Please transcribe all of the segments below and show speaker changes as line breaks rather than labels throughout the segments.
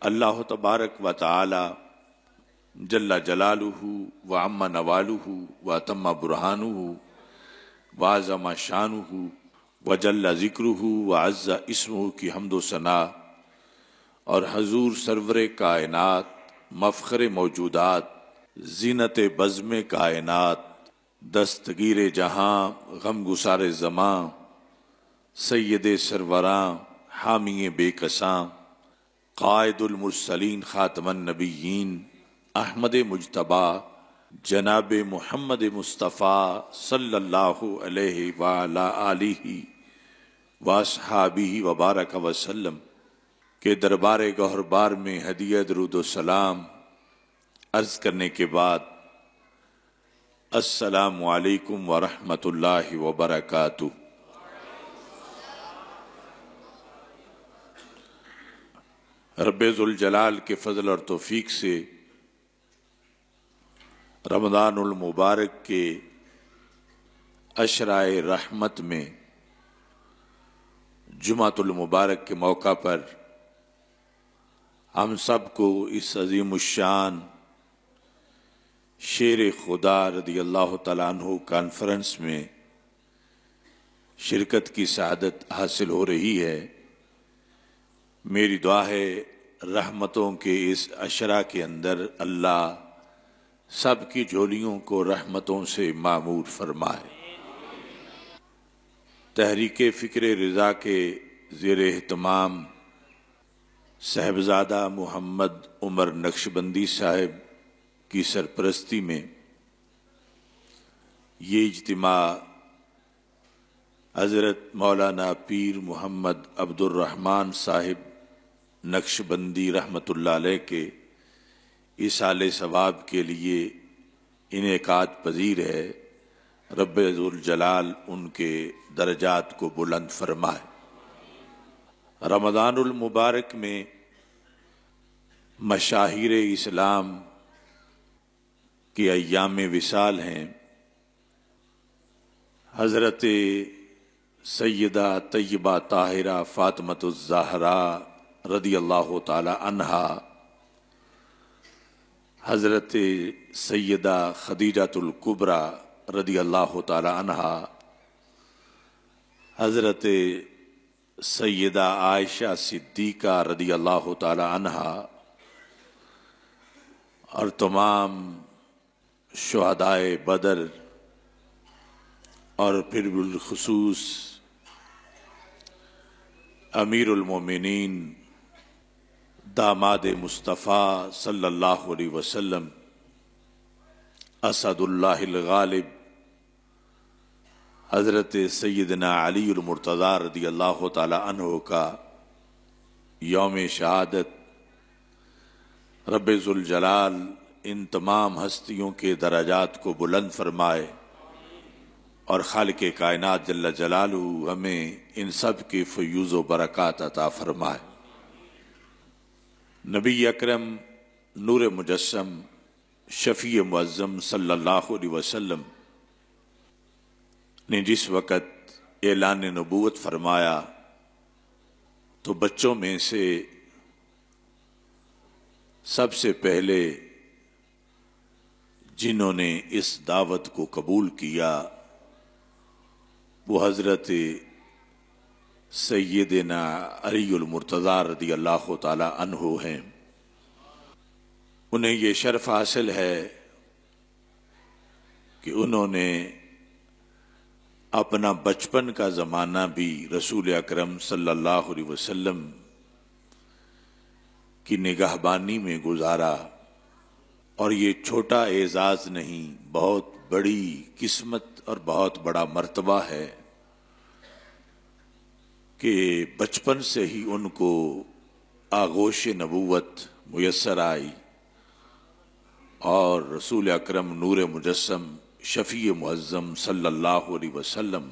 اللہ تبارک و تعالی جل جلالہ و عم نوالہ و اتم برہانہ و اعظم شانہ و جل ذکرہ و عز اسمہ کی حمد و ثنا اور حضور سرور کائنات مفخر موجودات زینت بزم کائنات دستگیر جہاں غم گسار زماں سید سروراں حامی بے کساں قائد المرسلین خاتم النبیین احمد مجتبیٰ جناب محمد مصطفیٰ صلی اللہ علیہ وعلی آلہ واصحابہ وبارک وسلم کے دربار گوہربار میں ہدیہ درود و سلام عرض کرنے کے بعد السلام علیکم ورحمۃ اللہ وبرکاتہ۔ رب ذوالجلال کے فضل اور توفیق سے رمضان المبارک کے عشرۂ رحمت میں جمعۃ المبارک کے موقع پر ہم سب کو اس عظیم الشان شیر خدا رضی اللہ تعالیٰ عنہ کانفرنس میں شرکت کی سعادت حاصل ہو رہی ہے۔ میری دعا ہے رحمتوں کے اس عشرہ کے اندر اللہ سب کی جھولیوں کو رحمتوں سے معمور فرمائے۔ تحریک فکر رضا کے زیر اہتمام صاحبزادہ محمد عمر نقشبندی صاحب کی سرپرستی میں یہ اجتماع حضرت مولانا پیر محمد عبد الرحمن صاحب نقشبندی رحمۃ اللہ علیہ کے ایصال ثواب کے لیے انعقاد پذیر ہے۔ رب ذوالجلال ان کے درجات کو بلند فرمائے۔ رمضان المبارک میں مشاہیر اسلام کے ایام وصال ہیں۔ حضرت سیدہ طیبہ طاہرہ فاطمۃ الزہراء رضی اللہ تعالی عنہا، حضرت سیدہ خدیجۃ الکبریٰ رضی اللہ تعالی عنہا، حضرت سیدہ عائشہ صدیقہ رضی اللہ تعالی عنہا اور تمام شہدائے بدر اور پھر بالخصوص امیر المومنین داماد مصطفیٰ صلی اللہ علیہ وسلم اسد اللہ الغالب حضرت سیدنا علی المرتضیٰ رضی اللہ تعالی عنہ کا یوم شہادت، رب ذوالجلال ان تمام ہستیوں کے درجات کو بلند فرمائے اور خالق کائنات جل جلالہ ہمیں ان سب کے فیوز و برکات عطا فرمائے۔ نبی اکرم نور مجسم شفیع معظم صلی اللہ علیہ وسلم نے جس وقت اعلان نبوت فرمایا تو بچوں میں سے سب سے پہلے جنہوں نے اس دعوت کو قبول کیا وہ حضرت سیدنا علی المرتضیٰ رضی اللہ تعالی عنہ ہیں۔ انہیں یہ شرف حاصل ہے کہ انہوں نے اپنا بچپن کا زمانہ بھی رسول اکرم صلی اللہ علیہ وسلم کی نگہبانی میں گزارا، اور یہ چھوٹا اعزاز نہیں، بہت بڑی قسمت اور بہت بڑا مرتبہ ہے کہ بچپن سے ہی ان کو آغوش نبوت میسر آئی اور رسول اکرم نور مجسم شفیع معظم صلی اللہ علیہ وسلم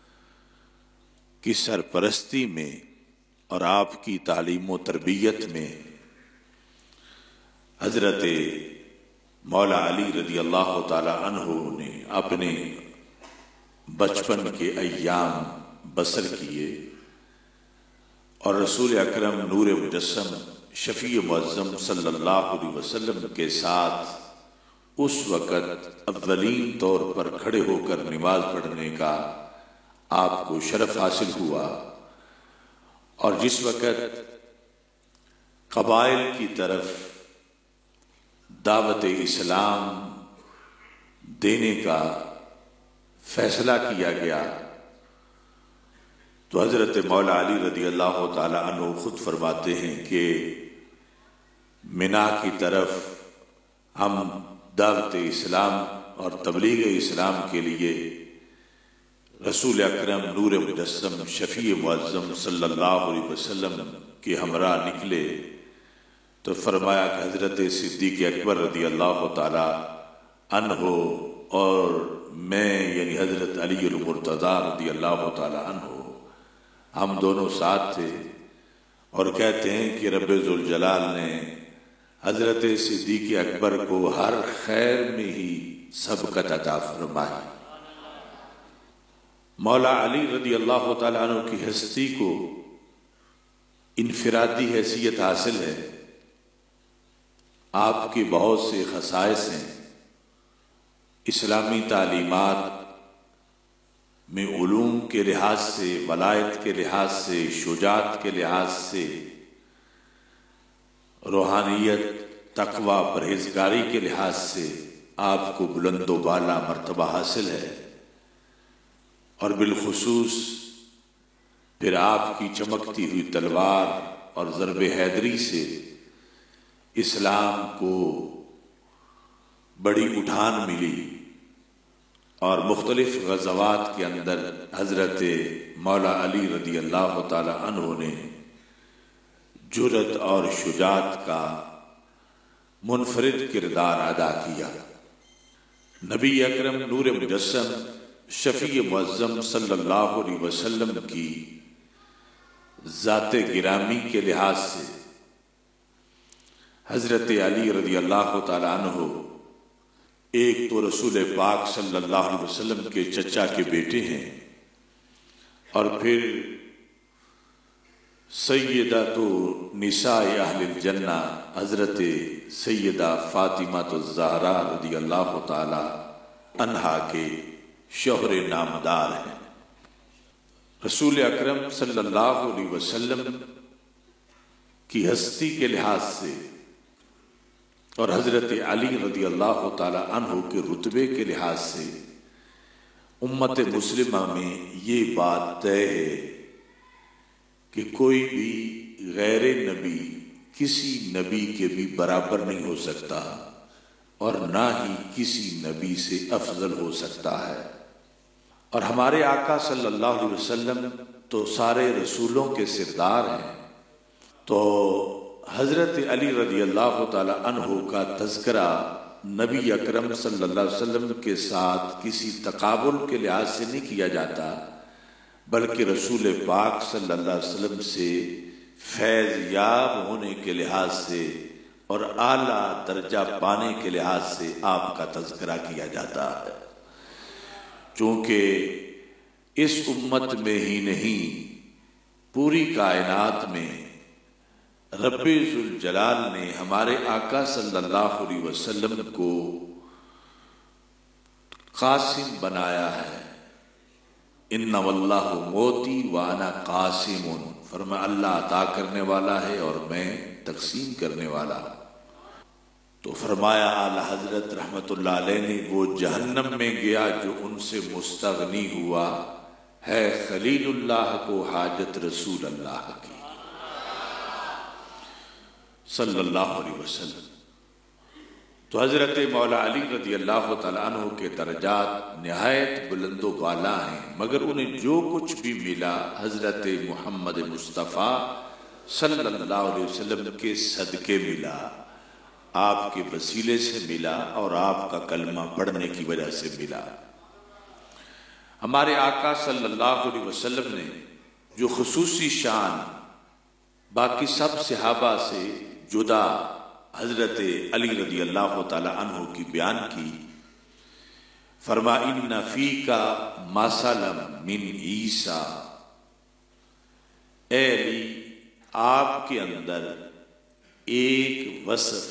کی سرپرستی میں اور آپ کی تعلیم و تربیت میں حضرت مولا علی رضی اللہ تعالی عنہ نے اپنے بچپن کے ایام بسر کیے، اور رسول اکرم نور مجسم شفیع معظم صلی اللہ علیہ وسلم کے ساتھ اس وقت اولین طور پر کھڑے ہو کر نماز پڑھنے کا آپ کو شرف حاصل ہوا، اور جس وقت قبائل کی طرف دعوت اسلام دینے کا فیصلہ کیا گیا تو حضرت مولا علی رضی اللہ تعالی عنہ خود فرماتے ہیں کہ منا کی طرف ہم دعوت اسلام اور تبلیغ اسلام کے لیے رسول اکرم نور مجسم شفیع معظم صلی اللہ علیہ وسلم کے ہمراہ نکلے تو فرمایا کہ حضرت صدیق اکبر رضی اللہ تعالی عنہ اور میں یعنی حضرت علی المرتضی رضی اللہ تعالی عنہ ہم دونوں ساتھ تھے، اور کہتے ہیں کہ رب ذوالجلال نے حضرت صدیق اکبر کو ہر خیر میں ہی سبقت عطا فرمائی۔ مولا علی رضی اللہ تعالیٰ عنہ کی ہستی کو انفرادی حیثیت حاصل ہے، آپ کی بہت سے خصائص ہیں، اسلامی تعلیمات میں علوم کے لحاظ سے، ولایت کے لحاظ سے، شجاعت کے لحاظ سے، روحانیت، تقوی، پرہیزگاری کے لحاظ سے آپ کو بلند و بالا مرتبہ حاصل ہے، اور بالخصوص پھر آپ کی چمکتی ہوئی تلوار اور ضرب حیدری سے اسلام کو بڑی اٹھان ملی، اور مختلف غزوات کے اندر حضرت مولا علی رضی اللہ تعالی عنہ نے جرأت اور شجاعت کا منفرد کردار ادا کیا۔ نبی اکرم نور مجسم شفیع معظم صلی اللہ علیہ وسلم کی ذات گرامی کے لحاظ سے حضرت علی رضی اللہ تعالی عنہ ایک تو رسول پاک صلی اللہ علیہ وسلم کے چچا کے بیٹے ہیں، اور پھر سیدہ تو نساء اہل الجنہ حضرت سیدہ فاطمہ الزہرا رضی اللہ تعالی عنہا کے شوہر نامدار ہیں۔ رسول اکرم صلی اللہ علیہ وسلم کی ہستی کے لحاظ سے اور حضرت علی رضی اللہ تعالی عنہ کے رتبے کے لحاظ سے امت مسلمہ میں یہ بات طے ہے کہ کوئی بھی غیر نبی کسی نبی کے بھی برابر نہیں ہو سکتا، اور نہ ہی کسی نبی سے افضل ہو سکتا ہے۔ اور ہمارے آقا صلی اللہ علیہ وسلم تو سارے رسولوں کے سردار ہیں، تو حضرت علی رضی اللہ تعالی عنہ کا تذکرہ نبی اکرم صلی اللہ علیہ وسلم کے ساتھ کسی تقابل کے لحاظ سے نہیں کیا جاتا، بلکہ رسول پاک صلی اللہ علیہ وسلم سے فیض یاب ہونے کے لحاظ سے اور اعلیٰ درجہ پانے کے لحاظ سے آپ کا تذکرہ کیا جاتا ہے، چونکہ اس امت میں ہی نہیں پوری کائنات میں رب ذوالجلال نے ہمارے آقا صلی اللہ علیہ وسلم کو قاسم بنایا ہے۔ ان واللہ موتی وانا قاسم، فرمایا اللہ عطا کرنے والا ہے اور میں تقسیم کرنے والا ہوں۔ تو فرمایا اعلی حضرت رحمت اللہ علیہ نے وہ جہنم میں گیا جو ان سے مستغنی ہوا ہے خلیل اللہ کو حاجت رسول اللہ کی صلی اللہ علیہ وسلم۔ تو حضرت مولا علی رضی اللہ تعالیٰ عنہ کے درجات نہایت بلند و بالا ہیں، مگر انہیں جو کچھ بھی ملا حضرت محمد مصطفیٰ صلی اللہ علیہ وسلم کے صدقے ملا، آپ کے وسیلے سے ملا، اور آپ کا کلمہ پڑھنے کی وجہ سے ملا۔ ہمارے آقا صلی اللہ علیہ وسلم نے جو خصوصی شان باقی سب صحابہ سے جدا حضرت علی رضی اللہ تعالی عنہ کی بیان کی، فرما ان فیک مثلا من عیسیٰ، اے علی آپ کے اندر ایک وصف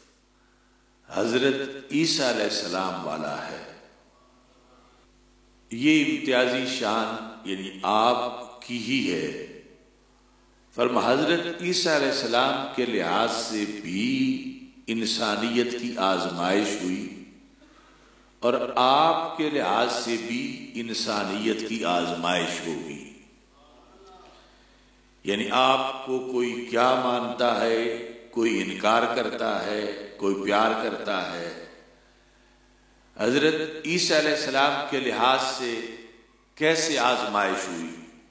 حضرت عیسیٰ علیہ السلام والا ہے۔ یہ امتیازی شان یعنی آپ کی ہی ہے۔ فرما حضرت عیسیٰ علیہ السلام کے لحاظ سے بھی انسانیت کی آزمائش ہوئی اور آپ کے لحاظ سے بھی انسانیت کی آزمائش ہوگی۔ یعنی آپ کو کوئی کیا مانتا ہے، کوئی انکار کرتا ہے، کوئی پیار کرتا ہے۔ حضرت عیسیٰ علیہ السلام کے لحاظ سے کیسے آزمائش ہوئی؟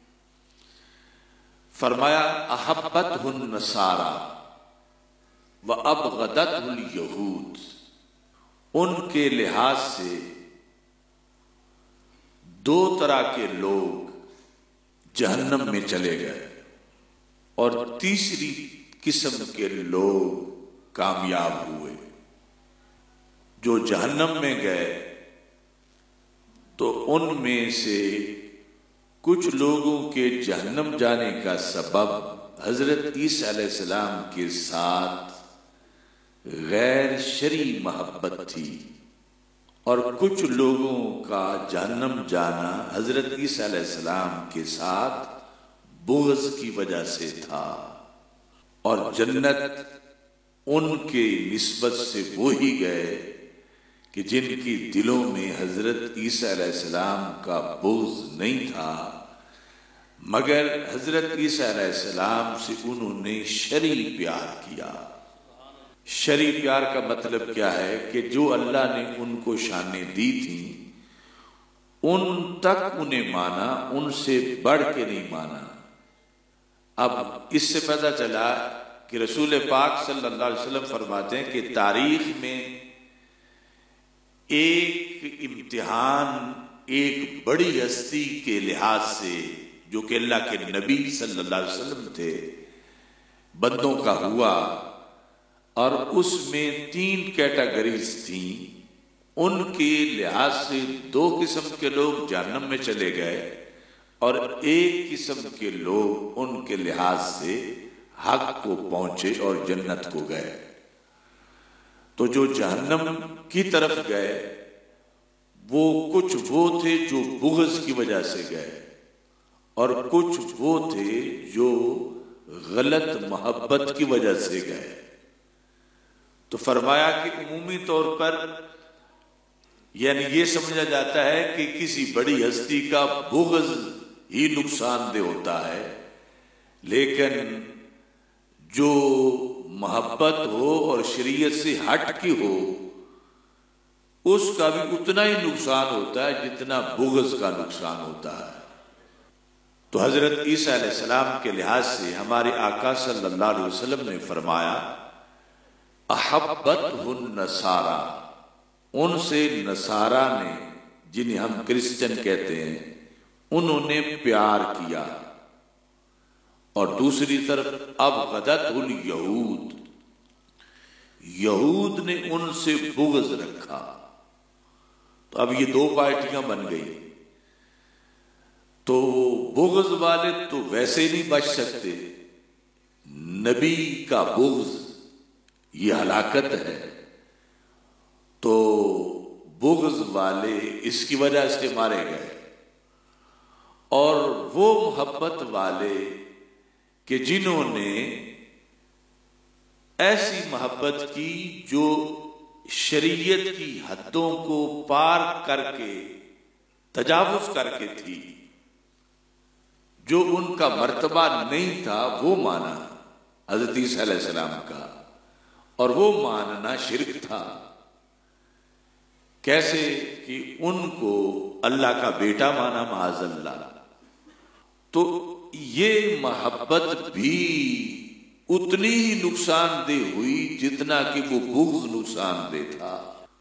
فرمایا احبتہ النصارى وابغضتہ الیہود، ان کے لحاظ سے دو طرح کے لوگ جہنم میں چلے گئے اور تیسری قسم کے لوگ کامیاب ہوئے۔ جو جہنم میں گئے تو ان میں سے کچھ لوگوں کے جہنم جانے کا سبب حضرت عیسیٰ علیہ السلام کے ساتھ غیر شرعی محبت تھی، اور کچھ لوگوں کا جہنم جانا حضرت عیسیٰ علیہ السلام کے ساتھ بغض کی وجہ سے تھا، اور جنت ان کے نسبت سے وہی گئے کہ جن کی دلوں میں حضرت عیسیٰ علیہ السلام کا بغض نہیں تھا، مگر حضرت عیسیٰ علیہ السلام سے انہوں نے شرعی پیار کیا۔ شرعی پیار کا مطلب کیا ہے کہ جو اللہ نے ان کو شانیں دی تھیں ان تک انہیں مانا، ان سے بڑھ کے نہیں مانا۔ اب اس سے پتہ چلا کہ رسول پاک صلی اللہ علیہ وسلم فرماتے ہیں کہ تاریخ میں ایک امتحان ایک بڑی ہستی کے لحاظ سے جو کہ اللہ کے نبی صلی اللہ علیہ وسلم تھے بندوں کا ہوا، اور اس میں 3 کیٹیگریز تھیں۔ ان کے لحاظ سے 2 قسم کے لوگ جہنم میں چلے گئے اور ایک قسم کے لوگ ان کے لحاظ سے حق کو پہنچے اور جنت کو گئے۔ تو جو جہنم کی طرف گئے وہ کچھ وہ تھے جو بغض کی وجہ سے گئے، اور کچھ وہ تھے جو غلط محبت کی وجہ سے گئے۔ تو فرمایا کہ عمومی طور پر یعنی یہ سمجھا جاتا ہے کہ کسی بڑی ہستی کا بغض ہی نقصان دہ ہوتا ہے، لیکن جو محبت ہو اور شریعت سے ہٹ کی ہو اس کا بھی اتنا ہی نقصان ہوتا ہے جتنا بغض کا نقصان ہوتا ہے۔ تو حضرت عیسیٰ علیہ السلام کے لحاظ سے ہمارے آقا صلی اللہ علیہ وسلم نے فرمایا احبتہ النصارى، ان سے نصارہ نے، جنہیں ہم کرسچن کہتے ہیں، انہوں نے پیار کیا، اور دوسری طرف ابغضتہ الیہود، یہود نے ان سے بغض رکھا۔ تو اب یہ 2 پارٹیاں بن گئی۔ تو بغض والے تو ویسے نہیں بچ سکتے، نبی کا بغض یہ ہلاکت ہے، تو بغض والے اس کی وجہ سے مارے گئے، اور وہ محبت والے کہ جنہوں نے ایسی محبت کی جو شریعت کی حدوں کو پار کر کے تجاوز کر کے تھی، جو ان کا مرتبہ نہیں تھا وہ مانا حضرت عیسیٰ علیہ السلام کا، اور وہ ماننا شرک تھا۔ کیسے کہ ان کو اللہ کا بیٹا مانا معاذ اللہ۔ تو یہ محبت بھی اتنی ہی نقصان دہ ہوئی جتنا کہ وہ بغض نقصان دہ تھا۔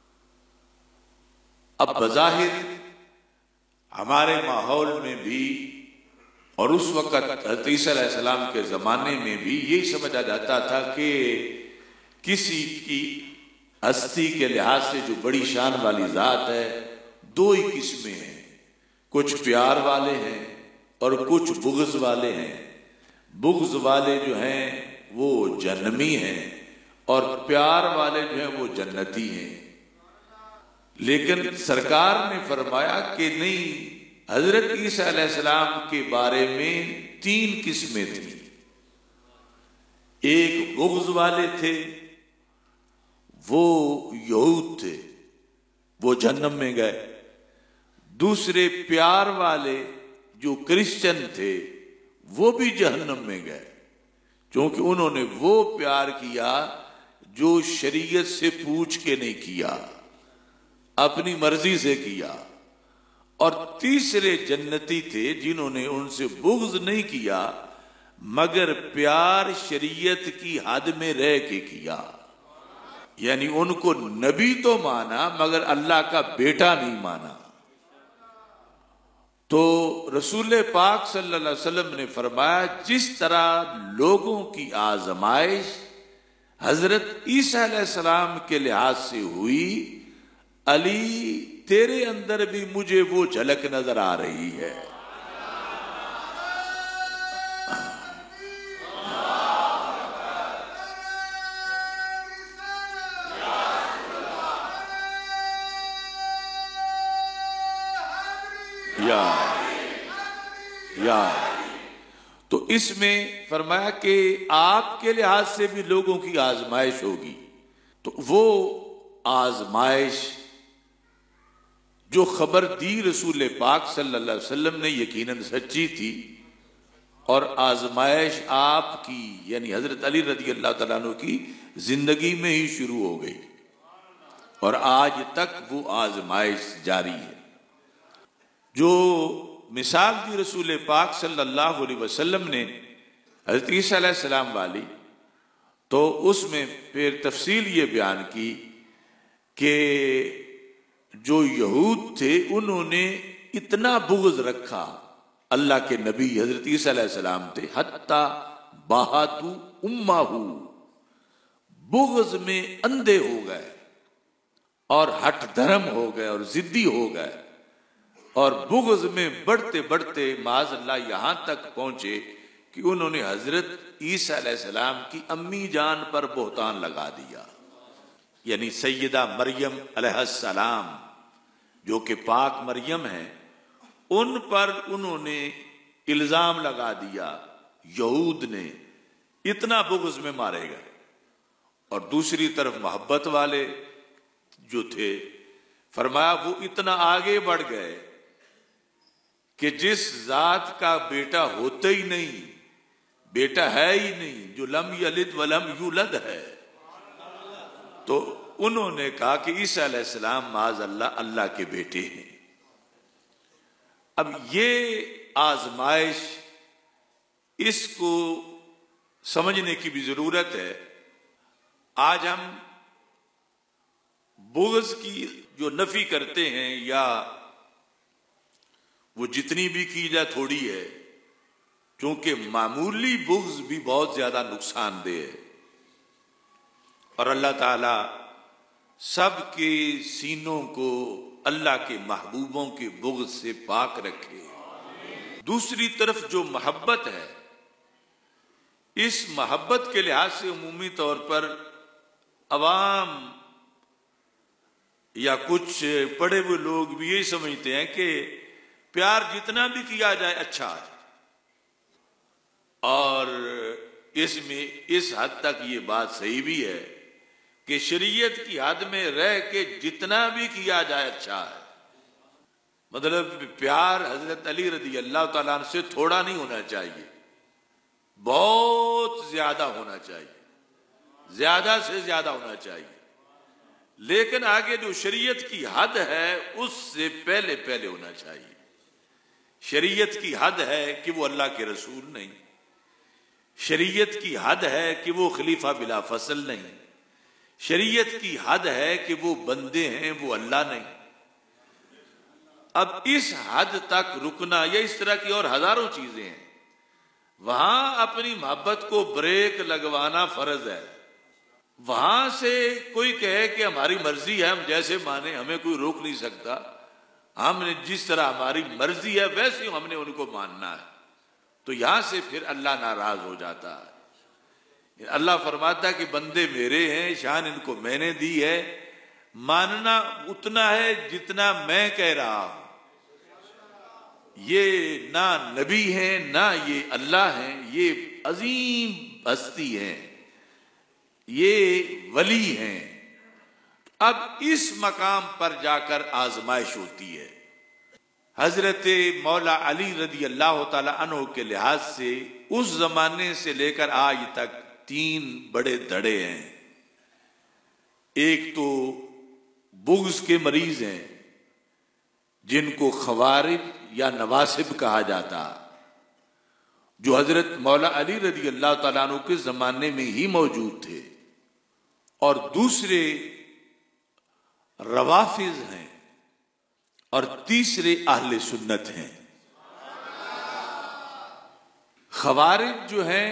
اب بظاہر ہمارے ماحول میں بھی اور اس وقت حضرت عیسیٰ علیہ السلام کے زمانے میں بھی یہی سمجھا جاتا تھا کہ کسی کی ہستی کے لحاظ سے جو بڑی شان والی ذات ہے 2 ہی قسمیں ہیں، کچھ پیار والے ہیں اور کچھ بغض والے ہیں۔ بغض والے جو ہیں وہ جہنمی ہیں، اور پیار والے جو ہیں وہ جنتی ہیں۔ لیکن سرکار نے فرمایا کہ نہیں، حضرت عیسیٰ علیہ السلام کے بارے میں 3 قسمیں تھیں۔ ایک بغض والے تھے، وہ یہود تھے، وہ جہنم میں گئے۔ دوسرے پیار والے جو کرسچن تھے، وہ بھی جہنم میں گئے، کیونکہ انہوں نے وہ پیار کیا جو شریعت سے پوچھ کے نہیں کیا، اپنی مرضی سے کیا۔ اور تیسرے جنتی تھے جنہوں نے ان سے بغض نہیں کیا مگر پیار شریعت کی حد میں رہ کے کیا، یعنی ان کو نبی تو مانا مگر اللہ کا بیٹا نہیں مانا۔ تو رسول پاک صلی اللہ علیہ وسلم نے فرمایا جس طرح لوگوں کی آزمائش حضرت عیسیٰ علیہ السلام کے لحاظ سے ہوئی، علی تیرے اندر بھی مجھے وہ جھلک نظر آ رہی ہے۔ تو اس میں فرمایا کہ آپ کے لحاظ سے بھی لوگوں کی آزمائش ہوگی، تو وہ آزمائش جو خبر دی رسول پاک صلی اللہ علیہ وسلم نے یقیناً سچی تھی، اور آزمائش آپ کی یعنی حضرت علی رضی اللہ تعالیٰ عنہ کی زندگی میں ہی شروع ہو گئی، اور آج تک وہ آزمائش جاری ہے۔ جو مثال دی رسول پاک صلی اللہ علیہ وسلم نے حضرت عیسیٰ علیہ السلام والی، تو اس میں پھر تفصیل یہ بیان کی کہ جو یہود تھے انہوں نے اتنا بغض رکھا اللہ کے نبی حضرت عیسیٰ علیہ السلام تھے، حتیٰ باہاتو امہو، بغض میں اندھے ہو گئے اور ہٹ دھرم ہو گئے اور ضدی ہو گئے، اور بغض میں بڑھتے بڑھتے معاذ اللہ یہاں تک پہنچے کہ انہوں نے حضرت عیسیٰ علیہ السلام کی امی جان پر بہتان لگا دیا، یعنی سیدہ مریم علیہ السلام جو کہ پاک مریم ہیں، ان پر انہوں نے الزام لگا دیا، یہود نے، اتنا بغض میں مارے گئے۔ اور دوسری طرف محبت والے جو تھے، فرمایا وہ اتنا آگے بڑھ گئے کہ جس ذات کا بیٹا ہوتا ہی نہیں، بیٹا ہے ہی نہیں، جو لم یلد ولم یولد ہے، تو انہوں نے کہا کہ عیسیٰ علیہ السلام معاذ اللہ اللہ کے بیٹے ہیں۔ اب یہ آزمائش، اس کو سمجھنے کی بھی ضرورت ہے۔ آج ہم بغض کی جو نفی کرتے ہیں، یا وہ جتنی بھی کی جائے تھوڑی ہے، کیونکہ معمولی بغض بھی بہت زیادہ نقصان دہ ہے، اور اللہ تعالی سب کے سینوں کو اللہ کے محبوبوں کے بغض سے پاک رکھے۔ دوسری طرف جو محبت ہے، اس محبت کے لحاظ سے عمومی طور پر عوام یا کچھ پڑھے ہوئے لوگ بھی یہی سمجھتے ہیں کہ پیار جتنا بھی کیا جائے اچھا ہے، اور اس میں اس حد تک یہ بات صحیح بھی ہے کہ شریعت کی حد میں رہ کے جتنا بھی کیا جائے اچھا ہے۔ مطلب پیار حضرت علی رضی اللہ تعالیٰ عنہ سے تھوڑا نہیں ہونا چاہیے، بہت زیادہ ہونا چاہیے، زیادہ سے زیادہ ہونا چاہیے، لیکن آگے جو شریعت کی حد ہے اس سے پہلے پہلے ہونا چاہیے۔ شریعت کی حد ہے کہ وہ اللہ کے رسول نہیں، شریعت کی حد ہے کہ وہ خلیفہ بلا فصل نہیں، شریعت کی حد ہے کہ وہ بندے ہیں، وہ اللہ نہیں۔ اب اس حد تک رکنا، یا اس طرح کی اور ہزاروں چیزیں ہیں، وہاں اپنی محبت کو بریک لگوانا فرض ہے۔ وہاں سے کوئی کہے کہ ہماری مرضی ہے، ہم جیسے مانے، ہمیں کوئی روک نہیں سکتا، ہم نے جس طرح ہماری مرضی ہے ویسے ہم نے ان کو ماننا ہے، تو یہاں سے پھر اللہ ناراض ہو جاتا ہے۔ اللہ فرماتا کہ بندے میرے ہیں، شان ان کو میں نے دی ہے، ماننا اتنا ہے جتنا میں کہہ رہا ہوں۔ یہ نہ نبی ہیں نہ یہ اللہ ہیں، یہ عظیم ہستی ہیں، یہ ولی ہیں۔ اب اس مقام پر جا کر آزمائش ہوتی ہے۔ حضرت مولا علی رضی اللہ تعالی عنہ کے لحاظ سے اس زمانے سے لے کر آج تک 3 بڑے دھڑے ہیں۔ ایک تو بغض کے مریض ہیں جن کو خوارج یا نواصب کہا جاتا، جو حضرت مولا علی رضی اللہ تعالیٰ عنہ کے زمانے میں ہی موجود تھے، اور دوسرے روافض ہیں، اور تیسرے اہل سنت ہیں۔ خوارج جو ہیں،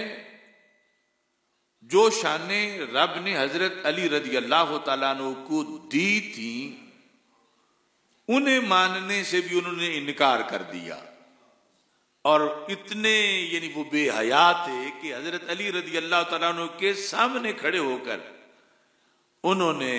جو شانیں رب نے حضرت علی رضی اللہ تعالیٰ عنہ کو دی تھی، انہیں ماننے سے بھی انہوں نے انکار کر دیا، اور اتنے یعنی وہ بے حیا تھے کہ حضرت علی رضی اللہ تعالیٰ عنہ کے سامنے کھڑے ہو کر انہوں نے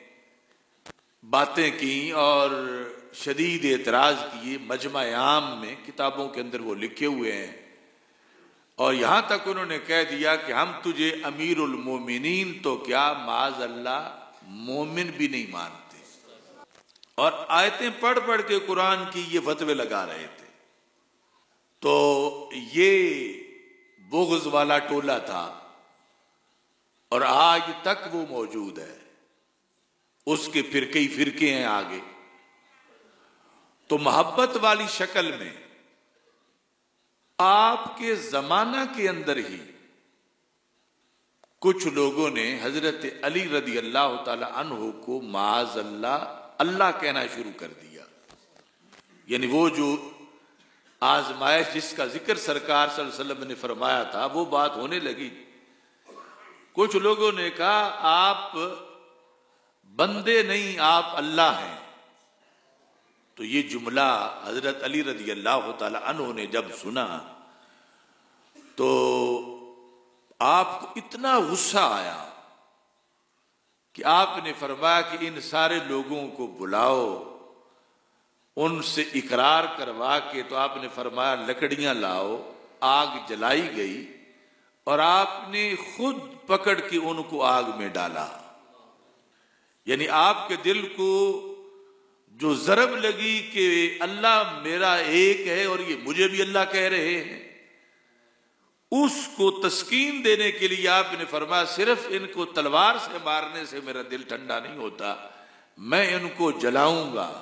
باتیں کی اور شدید اعتراض کیے۔ مجمع عام میں کتابوں کے اندر وہ لکھے ہوئے ہیں، اور یہاں تک انہوں نے کہہ دیا کہ ہم تجھے امیر المومنین تو کیا معاذ اللہ مومن بھی نہیں مانتے، اور آیتیں پڑھ پڑھ کے قرآن کی یہ فتوے لگا رہے تھے۔ تو یہ بغض والا ٹولہ تھا، اور آج تک وہ موجود ہے۔ اس کے پھر کئی فرقے ہیں آگے۔ تو محبت والی شکل میں آپ کے زمانہ کے اندر ہی کچھ لوگوں نے حضرت علی رضی اللہ تعالی عنہ کو معاذ اللہ اللہ کہنا شروع کر دیا۔ یعنی وہ جو آزمائش جس کا ذکر سرکار صلی اللہ علیہ وسلم نے فرمایا تھا، وہ بات ہونے لگی۔ کچھ لوگوں نے کہا آپ بندے نہیں، آپ اللہ ہیں۔ تو یہ جملہ حضرت علی رضی اللہ تعالی عنہ نے جب سنا تو آپ کو اتنا غصہ آیا کہ آپ نے فرمایا کہ ان سارے لوگوں کو بلاؤ، ان سے اقرار کروا کے، تو آپ نے فرمایا لکڑیاں لاؤ، آگ جلائی گئی، اور آپ نے خود پکڑ کے ان کو آگ میں ڈالا۔ یعنی آپ کے دل کو جو ضرب لگی کہ اللہ میرا ایک ہے اور یہ مجھے بھی اللہ کہہ رہے ہیں، اس کو تسکین دینے کے لیے آپ نے فرمایا صرف ان کو تلوار سے مارنے سے میرا دل ٹھنڈا نہیں ہوتا، میں ان کو جلاؤں گا۔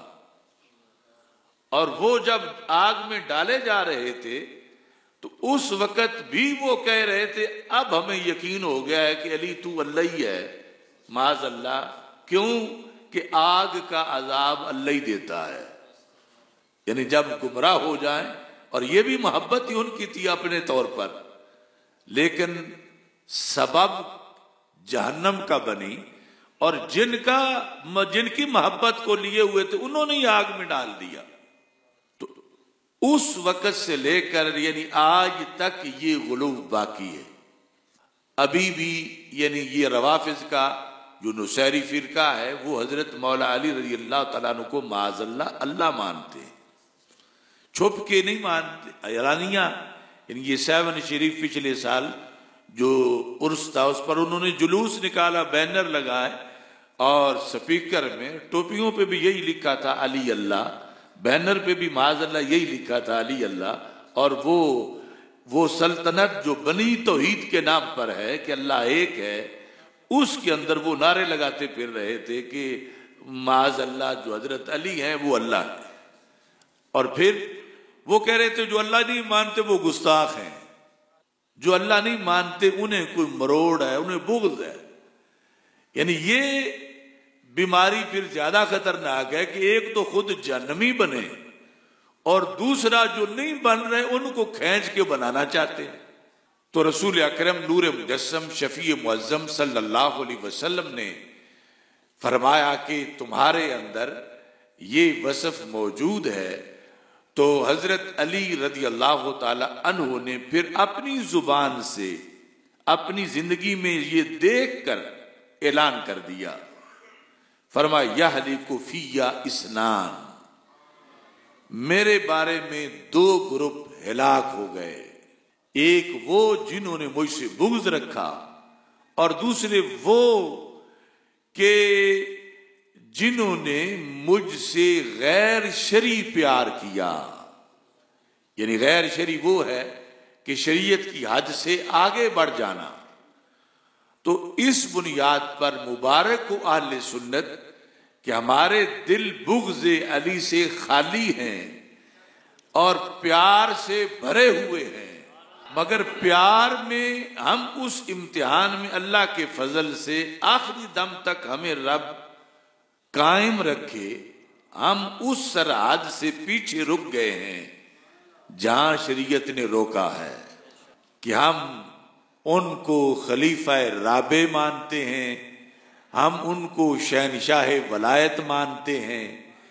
اور وہ جب آگ میں ڈالے جا رہے تھے تو اس وقت بھی وہ کہہ رہے تھے اب ہمیں یقین ہو گیا ہے کہ علی تو اللہ ہی ہے، معاذ اللہ۔ کیوں کہ آگ کا عذاب اللہ ہی دیتا ہے۔ یعنی جب گمراہ ہو جائیں، اور یہ بھی محبت ہی ان کی تھی اپنے طور پر، لیکن سبب جہنم کا بنی، اور جن کی محبت کو لیے ہوئے تھے انہوں نے ہی آگ میں ڈال دیا۔ تو اس وقت سے لے کر یعنی آج تک یہ غلو باقی ہے۔ ابھی بھی یعنی یہ روافض کا جو نصیری فرقہ ہے، وہ حضرت مولا علی رضی اللہ تعالیٰ عنہ کو معاذ اللہ اللہ مانتے ہیں، چھپ کے نہیں مانتے، اعلانیہ۔ یعنی یہ 7 شریف پچھلے سال جو عرس تھا اس پر انہوں نے جلوس نکالا، بینر لگائے، اور سپیکر میں ٹوپیوں پہ بھی یہی لکھا تھا علی اللہ، بینر پہ بھی معاذ اللہ یہی لکھا تھا علی اللہ، اور وہ سلطنت جو بنی توحید کے نام پر ہے کہ اللہ ایک ہے، اس کے اندر وہ نعرے لگاتے پھر رہے تھے کہ معاذ اللہ جو حضرت علی ہیں وہ اللہ ہے۔ اور پھر وہ کہہ رہے تھے جو اللہ نہیں مانتے وہ گستاخ ہیں، جو اللہ نہیں مانتے انہیں کوئی مروڑ ہے، انہیں بغض ہے۔ یعنی یہ بیماری پھر زیادہ خطرناک ہے کہ ایک تو خود جہنمی بنے، اور دوسرا جو نہیں بن رہے ان کو کھینچ کے بنانا چاہتے ہیں۔ تو رسول اکرم نور مجسم شفیع معظم صلی اللہ علیہ وسلم نے فرمایا کہ تمہارے اندر یہ وصف موجود ہے۔ تو حضرت علی رضی اللہ تعالی عنہ نے پھر اپنی زبان سے اپنی زندگی میں یہ دیکھ کر اعلان کر دیا، فرمایا یہلک فی اثنان، میرے بارے میں دو گروپ ہلاک ہو گئے، ایک وہ جنہوں نے مجھ سے بغض رکھا، اور دوسرے وہ کہ جنہوں نے مجھ سے غیر شرعی پیار کیا۔ یعنی غیر شرعی وہ ہے کہ شریعت کی حد سے آگے بڑھ جانا۔ تو اس بنیاد پر مبارک ہو اہل سنت کہ ہمارے دل بغض علی سے خالی ہیں اور پیار سے بھرے ہوئے ہیں، مگر پیار میں ہم اس امتحان میں اللہ کے فضل سے آخری دم تک ہمیں رب قائم رکھے، ہم اس سرحد سے پیچھے رک گئے ہیں جہاں شریعت نے روکا ہے، کہ ہم ان کو خلیفہ رابع مانتے ہیں، ہم ان کو شہنشاہ ولایت مانتے ہیں،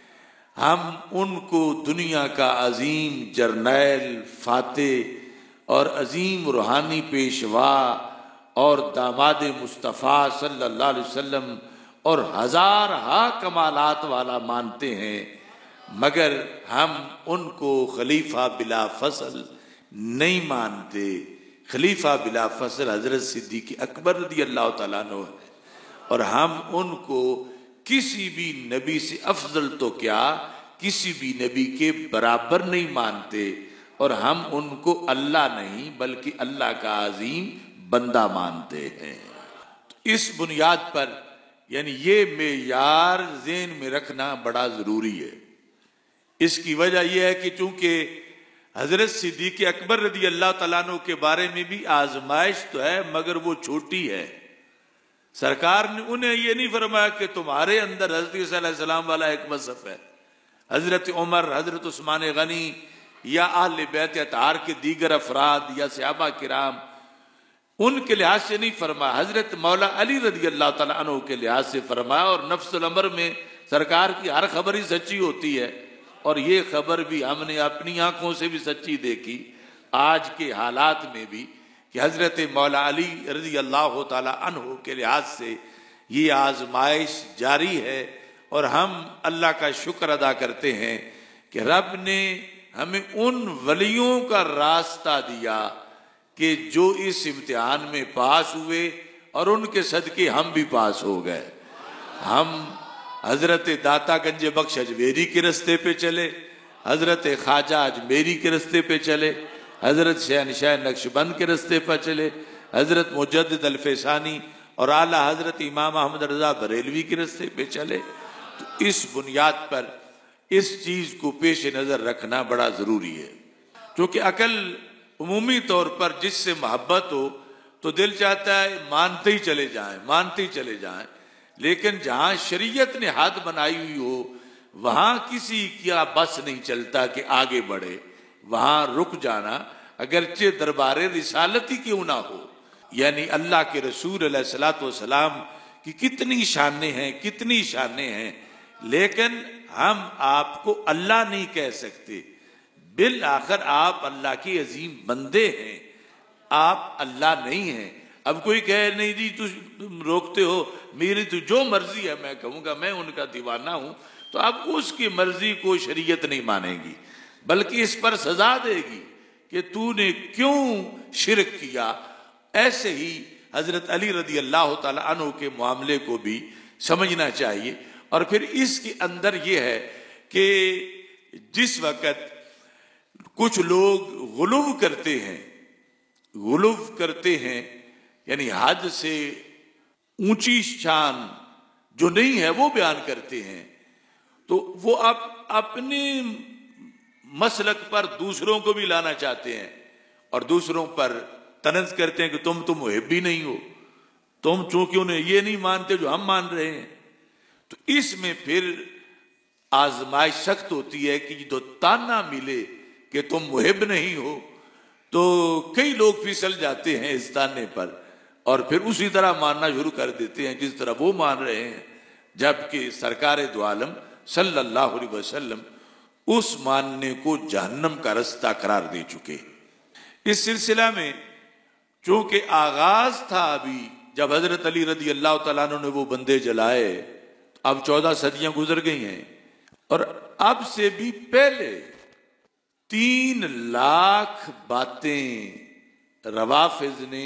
ہم ان کو دنیا کا عظیم جرنیل، فاتح اور عظیم روحانی پیشوا اور داماد مصطفیٰ صلی اللہ علیہ وسلم اور ہزارہا کمالات والا مانتے ہیں، مگر ہم ان کو خلیفہ بلا فصل نہیں مانتے۔ خلیفہ بلا فصل حضرت صدیق اکبر رضی اللہ تعالیٰ عنہ ہے، اور ہم ان کو کسی بھی نبی سے افضل تو کیا کسی بھی نبی کے برابر نہیں مانتے، اور ہم ان کو اللہ نہیں بلکہ اللہ کا عظیم بندہ مانتے ہیں۔ اس بنیاد پر یعنی یہ معیار ذہن میں رکھنا بڑا ضروری ہے۔ اس کی وجہ یہ ہے کہ چونکہ حضرت صدیق اکبر رضی اللہ تعالیٰ عنہ کے بارے میں بھی آزمائش تو ہے مگر وہ چھوٹی ہے۔ سرکار نے انہیں یہ نہیں فرمایا کہ تمہارے اندر حضرت عیسیٰ علیہ السلام والا ایک مذہب ہے، حضرت عمر، حضرت عثمان غنی یا اہل بیت اطہار کے دیگر افراد یا صحابہ کرام، ان کے لحاظ سے نہیں فرمایا، حضرت مولا علی رضی اللہ تعالیٰ عنہ کے لحاظ سے فرمایا۔ اور نفس الامر میں سرکار کی ہر خبر ہی سچی ہوتی ہے، اور یہ خبر بھی ہم نے اپنی آنکھوں سے بھی سچی دیکھی آج کے حالات میں بھی، کہ حضرت مولا علی رضی اللہ تعالیٰ عنہ کے لحاظ سے یہ آزمائش جاری ہے، اور ہم اللہ کا شکر ادا کرتے ہیں کہ رب نے ہمیں ان ولیوں کا راستہ دیا کہ جو اس امتحان میں پاس ہوئے، اور ان کے صدقے ہم بھی پاس ہو گئے۔ ہم حضرت داتا گنج بخش اجمیری کے رستے پہ چلے، حضرت خواجہ اجمیری کے رستے پہ چلے، حضرت شہنشاہ نقشبند کے رستے پہ چلے، حضرت مجدد الفیسانی اور اعلیٰ حضرت امام احمد رضا بریلوی کے رستے پہ چلے۔ تو اس بنیاد پر اس چیز کو پیش نظر رکھنا بڑا ضروری ہے، کیونکہ عقل عمومی طور پر جس سے محبت ہو تو دل چاہتا ہے مانتے ہی چلے جائیں، مانتے ہی چلے جائیں، لیکن جہاں شریعت نے حد بنائی ہوئی ہو وہاں کسی کا بس نہیں چلتا کہ آگے بڑھے، وہاں رک جانا اگرچہ دربار رسالت ہی کیوں نہ ہو۔ یعنی اللہ کے رسول علیہ الصلوۃ والسلام کی کتنی شانیں ہیں، کتنی شانیں ہیں، لیکن ہم آپ کو اللہ نہیں کہہ سکتے، بالآخر آپ اللہ کے عظیم بندے ہیں، آپ اللہ نہیں ہیں۔ اب کوئی کہے نہیں جی تم روکتے ہو، میری تو جو مرضی ہے میں کہوں گا میں ان کا دیوانہ ہوں، تو اب اس کی مرضی کو شریعت نہیں مانے گی بلکہ اس پر سزا دے گی کہ تو نے کیوں شرک کیا۔ ایسے ہی حضرت علی رضی اللہ تعالی عنہ کے معاملے کو بھی سمجھنا چاہیے۔ اور پھر اس کے اندر یہ ہے کہ جس وقت کچھ لوگ غلو کرتے ہیں یعنی حد سے اونچی شان جو نہیں ہے وہ بیان کرتے ہیں، تو وہ اپنے مسلک پر دوسروں کو بھی لانا چاہتے ہیں اور دوسروں پر طنز کرتے ہیں کہ تم تو محب ہی نہیں ہو، تم چونکہ انہیں یہ نہیں مانتے جو ہم مان رہے ہیں۔ تو اس میں پھر آزمائش سخت ہوتی ہے کہ جو تانا ملے کہ تم محب نہیں ہو، تو کئی لوگ پھسل جاتے ہیں اس تانے پر اور پھر اسی طرح ماننا شروع کر دیتے ہیں جس طرح وہ مان رہے ہیں، جبکہ سرکار دو عالم صلی اللہ علیہ وسلم اس ماننے کو جہنم کا رستہ قرار دے چکے۔ اس سلسلہ میں چونکہ آغاز تھا ابھی جب حضرت علی رضی اللہ تعالیٰ عنہ نے وہ بندے جلائے، اب 14 صدیاں گزر گئی ہیں، اور اب سے بھی پہلے 3 لاکھ باتیں روافض نے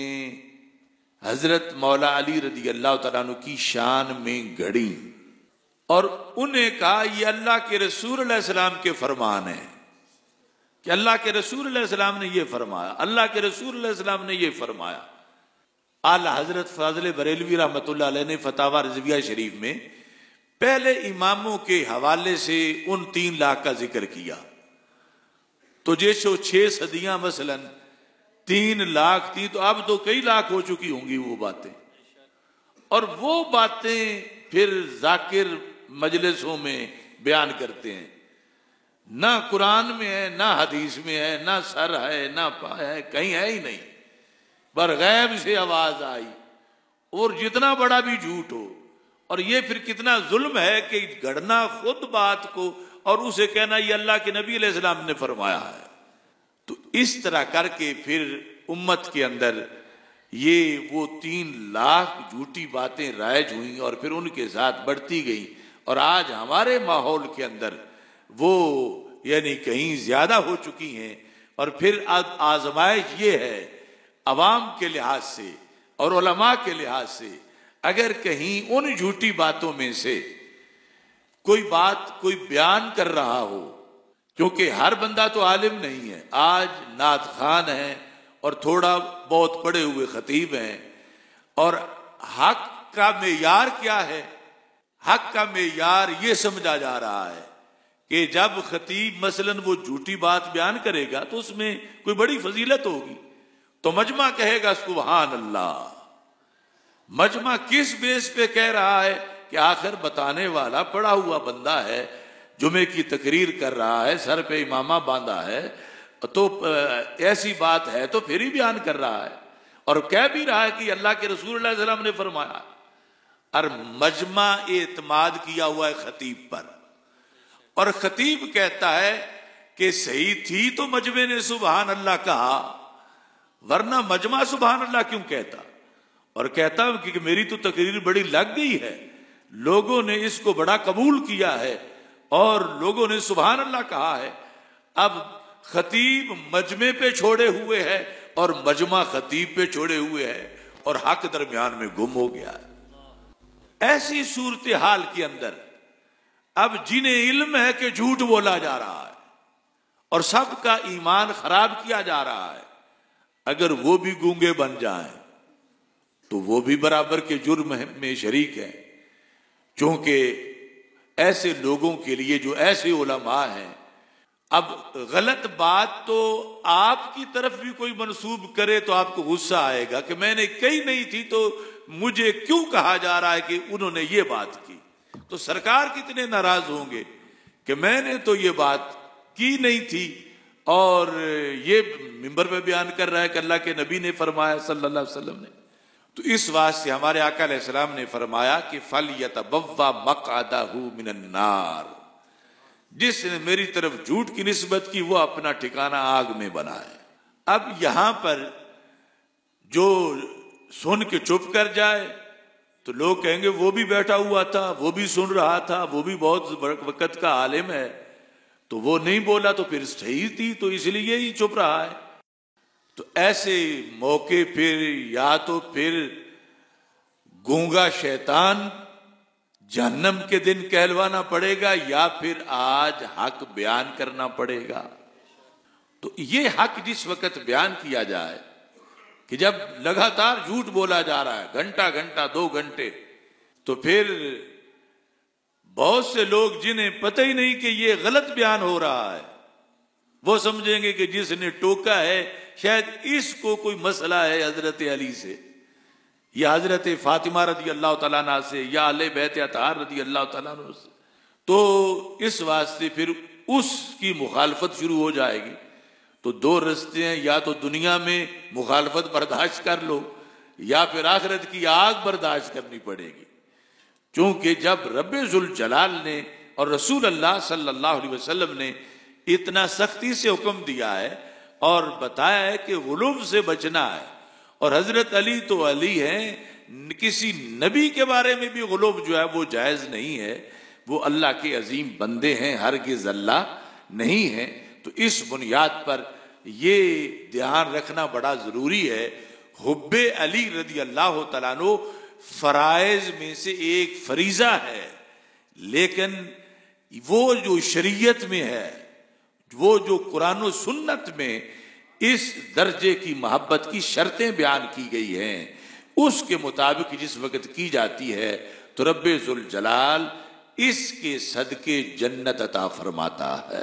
حضرت مولا علی رضی اللہ تعالیٰ عنہ کی شان میں گھڑی، اور انہیں کہا یہ اللہ کے رسول علیہ السلام کے فرمان ہیں، کہ اللہ کے رسول علیہ السلام نے یہ فرمایا، اللہ کے رسول علیہ السلام نے یہ فرمایا۔ اعلی حضرت فاضل بریلوی رحمۃ اللہ علیہ نے فتاوی رضویہ شریف میں پہلے اماموں کے حوالے سے ان 3 لاکھ کا ذکر کیا، تو جیسے 6 صدیاں مثلا 3 لاکھ تھی، تو اب تو کئی لاکھ ہو چکی ہوں گی وہ باتیں، اور وہ باتیں پھر ذاکر مجلسوں میں بیان کرتے ہیں، نہ قرآن میں ہے، نہ حدیث میں ہے، نہ سر ہے، نہ پا ہے، کہیں ہے ہی نہیں، پر غیب سے آواز آئی، اور جتنا بڑا بھی جھوٹ ہو، اور یہ پھر کتنا ظلم ہے کہ گڑنا خود بات کو اور اسے کہنا یہ اللہ کے نبی علیہ السلام نے فرمایا ہے۔ تو اس طرح کر کے پھر امت کے اندر یہ وہ 3 لاکھ جھوٹی باتیں رائج ہوئیں، اور پھر ان کے ساتھ بڑھتی گئیں، اور آج ہمارے ماحول کے اندر وہ یعنی کہیں زیادہ ہو چکی ہیں، اور پھر آزمائش یہ ہے عوام کے لحاظ سے اور علماء کے لحاظ سے، اگر کہیں ان جھوٹی باتوں میں سے کوئی بات کوئی بیان کر رہا ہو، کیونکہ ہر بندہ تو عالم نہیں ہے، آج نعت خوان ہیں اور تھوڑا بہت پڑھے ہوئے خطیب ہیں، اور حق کا معیار کیا ہے؟ حق کا معیار یہ سمجھا جا رہا ہے کہ جب خطیب مثلاً وہ جھوٹی بات بیان کرے گا تو اس میں کوئی بڑی فضیلت ہوگی، تو مجمع کہے گا سبحان اللہ۔ مجمع کس بیس پہ کہہ رہا ہے؟ کہ آخر بتانے والا پڑھا ہوا بندہ ہے، جمعے کی تقریر کر رہا ہے، سر پہ امامہ باندھا ہے، تو ایسی بات ہے تو پھر ہی بیان کر رہا ہے، اور کہہ بھی رہا ہے کہ اللہ کے رسول اللہ علیہ وسلم نے فرمایا، اور مجمع اعتماد کیا ہوا ہے خطیب پر، اور خطیب کہتا ہے کہ صحیح تھی تو مجمع نے سبحان اللہ کہا، ورنہ مجمع سبحان اللہ کیوں کہتا؟ اور کہتا ہوں کہ میری تو تقریر بڑی لگ گئی ہے، لوگوں نے اس کو بڑا قبول کیا ہے اور لوگوں نے سبحان اللہ کہا ہے۔ اب خطیب مجمع پہ چھوڑے ہوئے ہے اور مجمع خطیب پہ چھوڑے ہوئے ہے، اور حق درمیان میں گم ہو گیا ہے۔ ایسی صورتحال کے اندر اب جنہیں علم ہے کہ جھوٹ بولا جا رہا ہے اور سب کا ایمان خراب کیا جا رہا ہے، اگر وہ بھی گونگے بن جائیں تو وہ بھی برابر کے جرم میں شریک ہیں، چونکہ ایسے لوگوں کے لیے جو ایسے علماء ہیں، اب غلط بات تو آپ کی طرف بھی کوئی منسوب کرے تو آپ کو غصہ آئے گا کہ میں نے کہی نہیں تھی تو مجھے کیوں کہا جا رہا ہے کہ انہوں نے یہ بات کی، تو سرکار کتنے ناراض ہوں گے کہ میں نے تو یہ بات کی نہیں تھی، اور یہ منبر پہ بیان کر رہا ہے کہ اللہ کے نبی نے فرمایا صلی اللہ علیہ وسلم نے۔ تو اس واسطے ہمارے آقا علیہ السلام نے فرمایا کہ فَلْيَتَبَوَّأْ مَقْعَدَهُ مِنَ النَّارِ، جس نے میری طرف جھوٹ کی نسبت کی وہ اپنا ٹھکانہ آگ میں بنائے۔ اب یہاں پر جو سن کے چپ کر جائے تو لوگ کہیں گے وہ بھی بیٹھا ہوا تھا، وہ بھی سن رہا تھا، وہ بھی بہت وقت کا عالم ہے، تو وہ نہیں بولا تو پھر صحیح تھی تو اس لیے ہی چپ رہا ہے۔ تو ایسے موقع پھر یا تو پھر گونگا شیطان جہنم کے دن کہلوانا پڑے گا، یا پھر آج حق بیان کرنا پڑے گا۔ تو یہ حق جس وقت بیان کیا جائے کہ جب لگاتار جھوٹ بولا جا رہا ہے گھنٹہ گھنٹہ 2 گھنٹے، تو پھر بہت سے لوگ جنہیں پتہ ہی نہیں کہ یہ غلط بیان ہو رہا ہے، وہ سمجھیں گے کہ جس نے ٹوکا ہے شاید اس کو کوئی مسئلہ ہے حضرت علی سے یا حضرت فاطمہ رضی اللہ تعالیٰ عنہ سے یا اہل بیت اطہار رضی اللہ تعالیٰ عنہ سے، تو اس واسطے پھر اس کی مخالفت شروع ہو جائے گی۔ تو 2 رستے ہیں، یا تو دنیا میں مخالفت برداشت کر لو یا پھر آخرت کی آگ برداشت کرنی پڑے گی، چونکہ جب رب ذوالجلال نے اور رسول اللہ صلی اللہ علیہ وسلم نے اتنا سختی سے حکم دیا ہے اور بتایا ہے کہ غلو سے بچنا ہے اور حضرت علی تو علی ہیں، کسی نبی کے بارے میں بھی غلو جو ہے وہ جائز نہیں ہے، وہ اللہ کے عظیم بندے ہیں، ہرگز اللہ نہیں ہیں۔ تو اس بنیاد پر یہ دھیان رکھنا بڑا ضروری ہے، حب علی رضی اللہ تعالیٰ عنہ فرائض میں سے ایک فریضہ ہے، لیکن وہ جو شریعت میں ہے، وہ جو قرآن و سنت میں اس درجے کی محبت کی شرطیں بیان کی گئی ہیں، اس کے مطابق جس وقت کی جاتی ہے تو رب ذوالجلال اس کے صدقے جنت عطا فرماتا ہے۔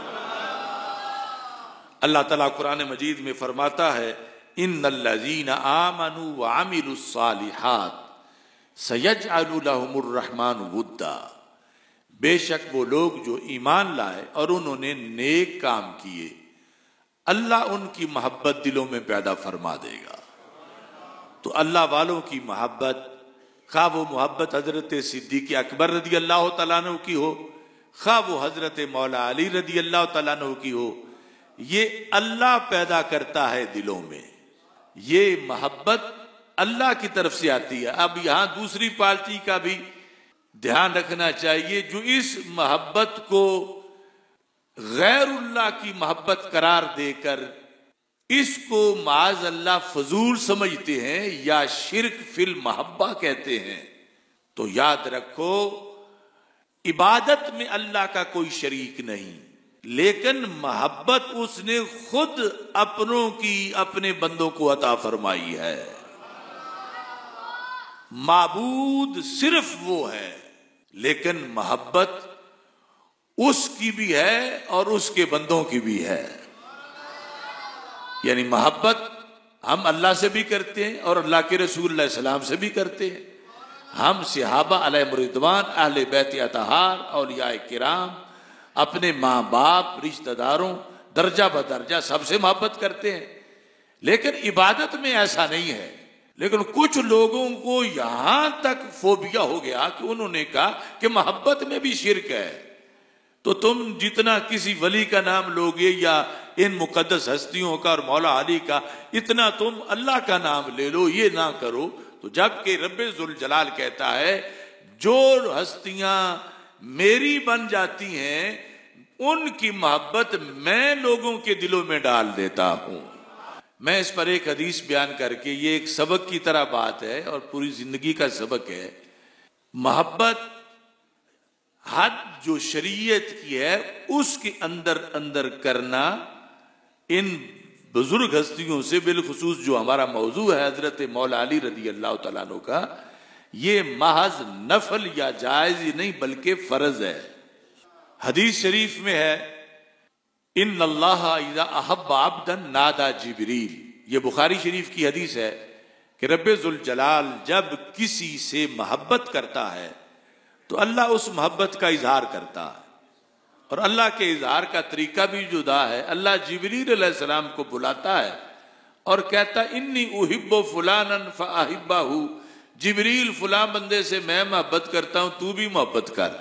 اللہ تعالیٰ قرآن مجید میں فرماتا ہے ان الذین آمنوا وعملوا الصالحات سیجعل لهم الرحمن ودا، بے شک وہ لوگ جو ایمان لائے اور انہوں نے نیک کام کیے، اللہ ان کی محبت دلوں میں پیدا فرما دے گا۔ تو اللہ والوں کی محبت، خواہ وہ محبت حضرت صدیق اکبر رضی اللہ تعالیٰ عنہ کی ہو، خواہ وہ حضرت مولا علی رضی اللہ تعالیٰ عنہ کی ہو، یہ اللہ پیدا کرتا ہے دلوں میں، یہ محبت اللہ کی طرف سے آتی ہے۔ اب یہاں دوسری پارٹی کا بھی دھیان رکھنا چاہیے، جو اس محبت کو غیر اللہ کی محبت قرار دے کر اس کو معاذ اللہ فضول سمجھتے ہیں یا شرک فی المحبہ کہتے ہیں، تو یاد رکھو عبادت میں اللہ کا کوئی شریک نہیں، لیکن محبت اس نے خود اپنوں کی اپنے بندوں کو عطا فرمائی ہے۔ معبود صرف وہ ہے، لیکن محبت اس کی بھی ہے اور اس کے بندوں کی بھی ہے۔ یعنی محبت ہم اللہ سے بھی کرتے ہیں اور اللہ کے رسول علیہ السلام سے بھی کرتے ہیں، ہم صحابہ علیہ رضوان، اہل بیت اطہار، اولیاء کرام، اپنے ماں باپ، رشتہ داروں، درجہ بدرجہ سب سے محبت کرتے ہیں، لیکن عبادت میں ایسا نہیں ہے۔ لیکن کچھ لوگوں کو یہاں تک فوبیا ہو گیا کہ انہوں نے کہا کہ محبت میں بھی شرک ہے، تو تم جتنا کسی ولی کا نام لوگے یا ان مقدس ہستیوں کا اور مولا علی کا، اتنا تم اللہ کا نام لے لو، یہ نہ کرو۔ تو جب کہ رب ذوالجلال کہتا ہے جو ہستیاں میری بن جاتی ہیں ان کی محبت میں لوگوں کے دلوں میں ڈال دیتا ہوں۔ میں اس پر ایک حدیث بیان کر کے، یہ ایک سبق کی طرح بات ہے اور پوری زندگی کا سبق ہے، محبت حد جو شریعت کی ہے اس کے اندر اندر کرنا، ان بزرگ ہستیوں سے، بالخصوص جو ہمارا موضوع ہے حضرت مولا علی رضی اللہ تعالیٰ عنہ کا، یہ محض نفل یا جائز ہی نہیں بلکہ فرض ہے۔ حدیث شریف میں ہے ان اللہ اذا احب عبدا نادا جبریل، یہ بخاری شریف کی حدیث ہے کہ رب ذوالجلال جب کسی سے محبت کرتا ہے تو اللہ اس محبت کا اظہار کرتا ہے، اور اللہ کے اظہار کا طریقہ بھی جدا ہے۔ اللہ جبریل علیہ السلام کو بلاتا ہے اور کہتا انی احب فلانا فاحبہ، جبریل فلاں بندے سے میں محبت کرتا ہوں، تو بھی محبت کر۔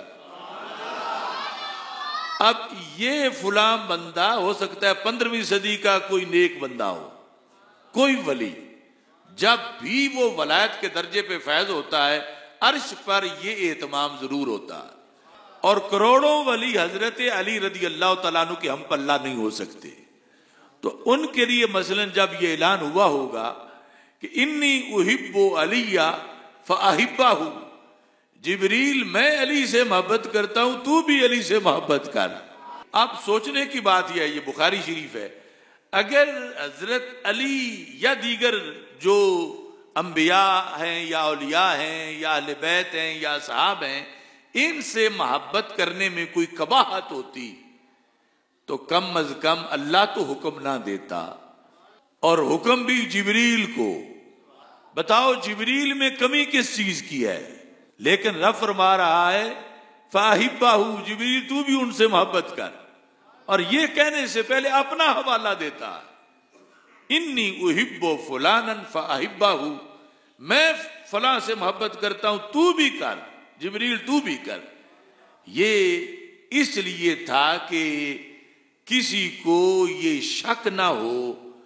اب یہ فلاں بندہ ہو سکتا ہے 15ویں صدی کا کوئی نیک بندہ ہو، کوئی ولی، جب بھی وہ ولایت کے درجے پہ فیض ہوتا ہے عرش پر یہ اہتمام ضرور ہوتا ہے، اور کروڑوں ولی حضرت علی رضی اللہ تعالیٰ عنہ کے ہم پلہ نہیں ہو سکتے۔ تو ان کے لیے مثلا جب یہ اعلان ہوا ہوگا کہ انی احب علی فاحبہ، جبریل میں علی سے محبت کرتا ہوں، تو بھی علی سے محبت کر۔ اب سوچنے کی بات یہ ہے، یہ بخاری شریف ہے، اگر حضرت علی یا دیگر جو انبیاء ہیں یا اولیاء ہیں یا اہل بیت ہیں یا صحاب ہیں، ان سے محبت کرنے میں کوئی قباحت ہوتی تو کم از کم اللہ تو حکم نہ دیتا، اور حکم بھی جبریل کو۔ بتاؤ جبریل میں کمی کس چیز کی ہے؟ لیکن رب فرما رہا ہے فاحبہ، جبریل تو بھی ان سے محبت کر، اور یہ کہنے سے پہلے اپنا حوالہ دیتا ہے انی احب فلانا فاحبہ، میں فلاں سے محبت کرتا ہوں، تو بھی کر، جبریل تو بھی کر۔ یہ اس لیے تھا کہ کسی کو یہ شک نہ ہو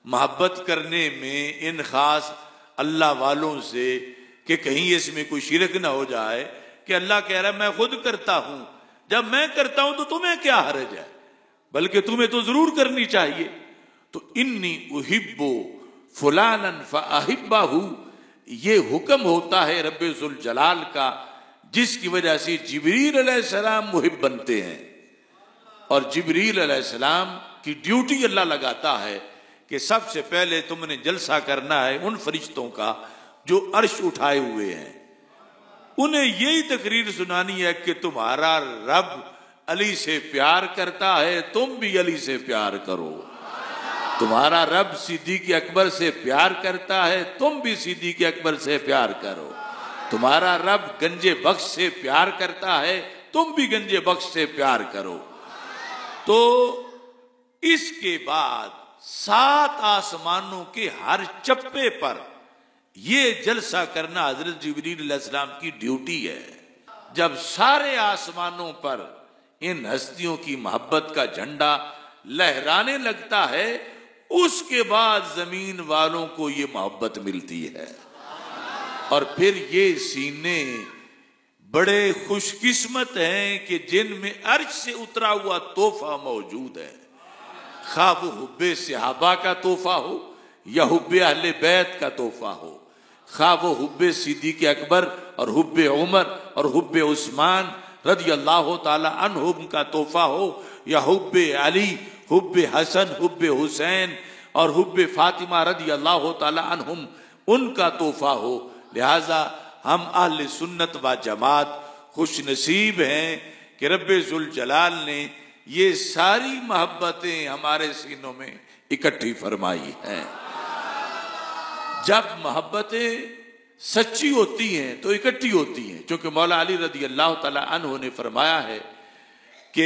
محبت کرنے میں ان خاص اللہ والوں سے کہ کہیں اس میں کوئی شرک نہ ہو جائے کہ اللہ کہہ رہا ہے میں خود کرتا ہوں، جب میں کرتا ہوں تو تمہیں کیا حرج ہے، بلکہ تمہیں تو ضرور کرنی چاہیے۔ تو انی احب فلانا فاحبہ، یہ حکم ہوتا ہے رب ذوالجلال کا، جس کی وجہ سے جبریل علیہ السلام محب بنتے ہیں۔ اور جبریل علیہ السلام کی ڈیوٹی اللہ لگاتا ہے کہ سب سے پہلے تم نے جلسہ کرنا ہے ان فرشتوں کا جو عرش اٹھائے ہوئے ہیں، انہیں یہی تقریر سنانی ہے کہ تمہارا رب علی سے پیار کرتا ہے، تم بھی علی سے پیار کرو۔ تمہارا رب صدیق اکبر سے پیار کرتا ہے، تم بھی صدیق اکبر سے پیار کرو۔ تمہارا رب گنج بخش سے پیار کرتا ہے، تم بھی گنج بخش سے پیار کرو۔ تو اس کے بعد 7 آسمانوں کے ہر چپے پر یہ جلسہ کرنا حضرت جبریل علیہ السلام کی ڈیوٹی ہے۔ جب سارے آسمانوں پر ان ہستیوں کی محبت کا جھنڈا لہرانے لگتا ہے، اس کے بعد زمین والوں کو یہ محبت ملتی ہے۔ اور پھر یہ سینے بڑے خوش قسمت ہیں کہ جن میں عرش سے اترا ہوا تحفہ موجود ہے، خواہ وہ حب صحابہ کا تحفہ ہو یا حب اہل بیت کا تحفہ ہو، خواہ وہ حب صدیق اکبر اور حب عمر اور حب عثمان رضی اللہ تعالی عنہم کا تحفہ ہو، یا حب علی، حب حسن، حب حسین اور حب فاطمہ رضی اللہ تعالی عنہم ان کا تحفہ ہو۔ لہذا ہم اہل سنت و جماعت خوش نصیب ہیں کہ رب ذوالجلال نے یہ ساری محبتیں ہمارے سینوں میں اکٹھی فرمائی ہیں۔ جب محبتیں سچی ہوتی ہیں تو اکٹھی ہوتی ہیں، چونکہ مولا علی رضی اللہ تعالی عنہ نے فرمایا ہے کہ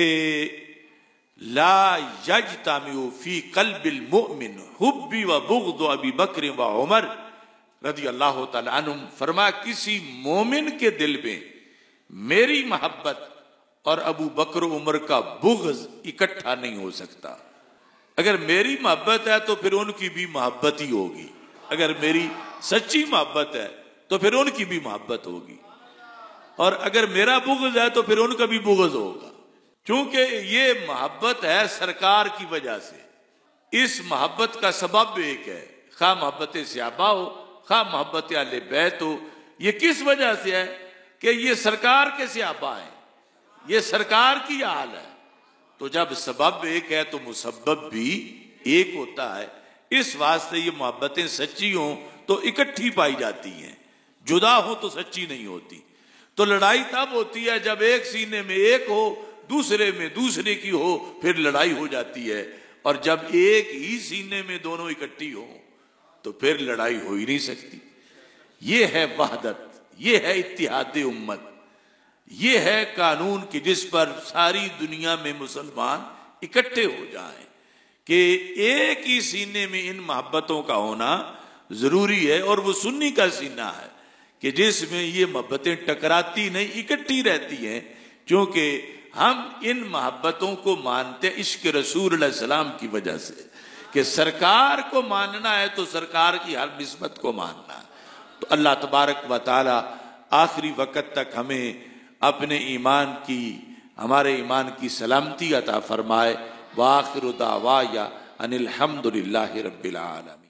لا یجتمع فی قلب المؤمن حبی و بغض ابی بکر و عمر رضی اللہ تعالی عنہم، فرمایا کسی مومن کے دل میں میری محبت اور ابو بکر و عمر کا بغض اکٹھا نہیں ہو سکتا۔ اگر میری محبت ہے تو پھر ان کی بھی محبت ہی ہوگی، اگر میری سچی محبت ہے تو پھر ان کی بھی محبت ہوگی، اور اگر میرا بغض ہے تو پھر ان کا بھی بغض ہوگا، چونکہ یہ محبت ہے سرکار کی وجہ سے۔ اس محبت کا سبب ایک ہے، خواہ محبت صحابہ ہو خواہ محبت اہل بیت ہو۔ یہ کس وجہ سے ہے کہ یہ سرکار کے صحابہ ہیں، یہ سرکار کی آل ہے۔ تو جب سبب ایک ہے تو مسبب بھی ایک ہوتا ہے، اس واسطے یہ محبتیں سچی ہوں تو اکٹھی پائی جاتی ہیں، جدا ہو تو سچی نہیں ہوتی۔ تو لڑائی تب ہوتی ہے جب ایک سینے میں ایک ہو، دوسرے میں دوسرے کی ہو، پھر لڑائی ہو جاتی ہے، اور جب ایک ہی سینے میں دونوں اکٹھی ہوں تو پھر لڑائی ہو ہی نہیں سکتی۔ یہ ہے وحدت، یہ ہے اتحاد امت، یہ ہے قانون کہ جس پر ساری دنیا میں مسلمان اکٹھے ہو جائیں کہ ایک ہی سینے میں ان محبتوں کا ہونا ضروری ہے۔ اور وہ سنی کا سینہ ہے کہ جس میں یہ محبتیں ٹکراتی نہیں، اکٹھی رہتی ہیں، کیونکہ ہم ان محبتوں کو مانتے عشق رسول علیہ السلام کی وجہ سے، کہ سرکار کو ماننا ہے تو سرکار کی ہر نسبت کو ماننا ہے۔ تو اللہ تبارک و تعالی آخری وقت تک ہمیں اپنے ایمان کی، ہمارے ایمان کی سلامتی عطا فرمائے۔ وآخر دعوایا ان الحمد للہ رب العالمین۔